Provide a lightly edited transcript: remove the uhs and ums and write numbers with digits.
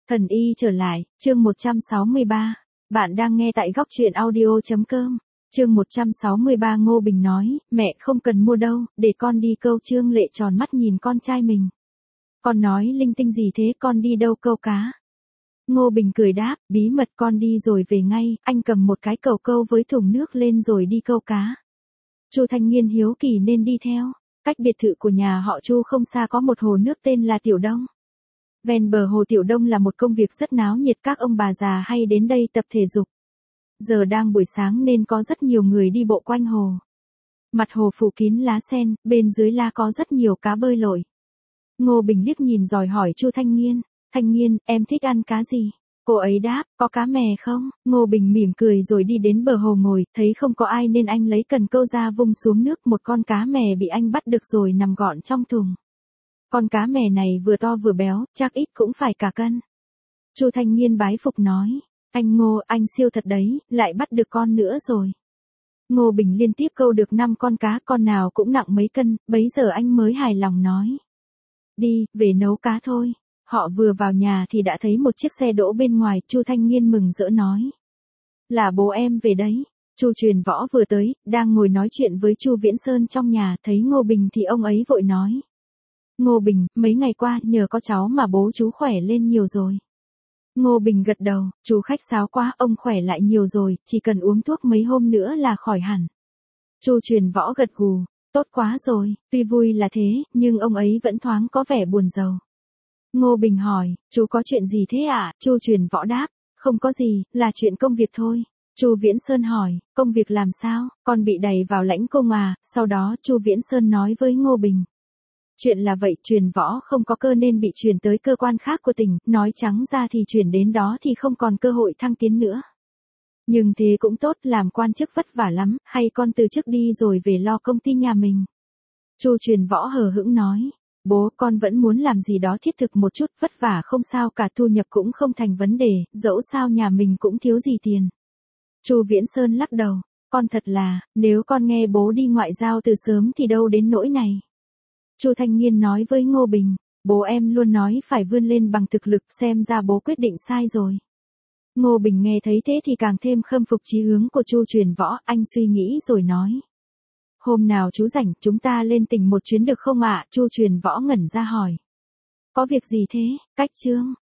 Thần y trở lại, chương 163. Bạn đang nghe tại góc truyện audio.com. Chương 163 Ngô Bình nói, mẹ không cần mua đâu, để con đi câu. Trương Lệ tròn mắt nhìn con trai mình. Con nói linh tinh gì thế, con đi đâu câu cá? Ngô Bình cười đáp, bí mật con đi rồi về ngay, anh cầm một cái cầu câu với thùng nước lên rồi đi câu cá. Chu Thanh Nghiên hiếu kỳ nên đi theo. Cách biệt thự của nhà họ Chu không xa có một hồ nước tên là Tiểu Đông. Ven bờ hồ Tiểu Đông là một công việc rất náo nhiệt, các ông bà già hay đến đây tập thể dục. Giờ đang buổi sáng nên có rất nhiều người đi bộ quanh hồ. Mặt hồ phủ kín lá sen, bên dưới lá có rất nhiều cá bơi lội. Ngô Bình liếc nhìn rồi hỏi Chu Thanh Nghiên, Thanh Nghiên, em thích ăn cá gì? Cô ấy đáp, có cá mè không? Ngô Bình mỉm cười rồi đi đến bờ hồ ngồi, thấy không có ai nên anh lấy cần câu ra vung xuống nước, một con cá mè bị anh bắt được rồi nằm gọn trong thùng. Con cá mè này vừa to vừa béo, chắc ít cũng phải cả cân. Chu Thanh Nghiên bái phục nói, anh Ngô, anh siêu thật đấy, lại bắt được con nữa rồi. Ngô Bình liên tiếp câu được 5 con cá, con nào cũng nặng mấy cân, bấy giờ anh mới hài lòng nói. Đi, về nấu cá thôi. Họ vừa vào nhà thì đã thấy một chiếc xe đỗ bên ngoài, Chu Thanh Nghiên mừng rỡ nói. Là bố em về đấy. Chu Truyền Võ vừa tới, đang ngồi nói chuyện với Chu Viễn Sơn trong nhà, thấy Ngô Bình thì ông ấy vội nói. Ngô Bình, mấy ngày qua nhờ có cháu mà bố chú khỏe lên nhiều rồi. Ngô Bình gật đầu, chú khách sáo quá, ông khỏe lại nhiều rồi, chỉ cần uống thuốc mấy hôm nữa là khỏi hẳn. Chu Truyền Võ gật gù, tốt quá rồi, tuy vui là thế, nhưng ông ấy vẫn thoáng có vẻ buồn rầu. Ngô Bình hỏi, chú có chuyện gì thế ạ? Chu Truyền Võ đáp, không có gì, là chuyện công việc thôi. Chu Viễn Sơn hỏi, công việc làm sao? Con bị đày vào lãnh cung à? Sau đó Chu Viễn Sơn nói với Ngô Bình. Chuyện là vậy, Truyền Võ không có cơ nên bị chuyển tới cơ quan khác của tỉnh, nói trắng ra thì chuyển đến đó thì không còn cơ hội thăng tiến nữa. Nhưng thế cũng tốt, làm quan chức vất vả lắm, hay con từ chức đi rồi về lo công ty nhà mình. Chu Truyền Võ hờ hững nói, bố, con vẫn muốn làm gì đó thiết thực một chút, vất vả không sao cả, thu nhập cũng không thành vấn đề, dẫu sao nhà mình cũng thiếu gì tiền. Chu Viễn Sơn lắc đầu, con thật là, nếu con nghe bố đi ngoại giao từ sớm thì đâu đến nỗi này. Chu Thanh Nghiên nói với Ngô Bình, bố em luôn nói phải vươn lên bằng thực lực, xem ra bố quyết định sai rồi. Ngô Bình nghe thấy thế thì càng thêm khâm phục chí hướng của Chu Truyền Võ, anh suy nghĩ rồi nói. Hôm nào chú rảnh, chúng ta lên tỉnh một chuyến được không ạ? Chu Truyền Võ ngẩn ra hỏi. Có việc gì thế? Cách Trương,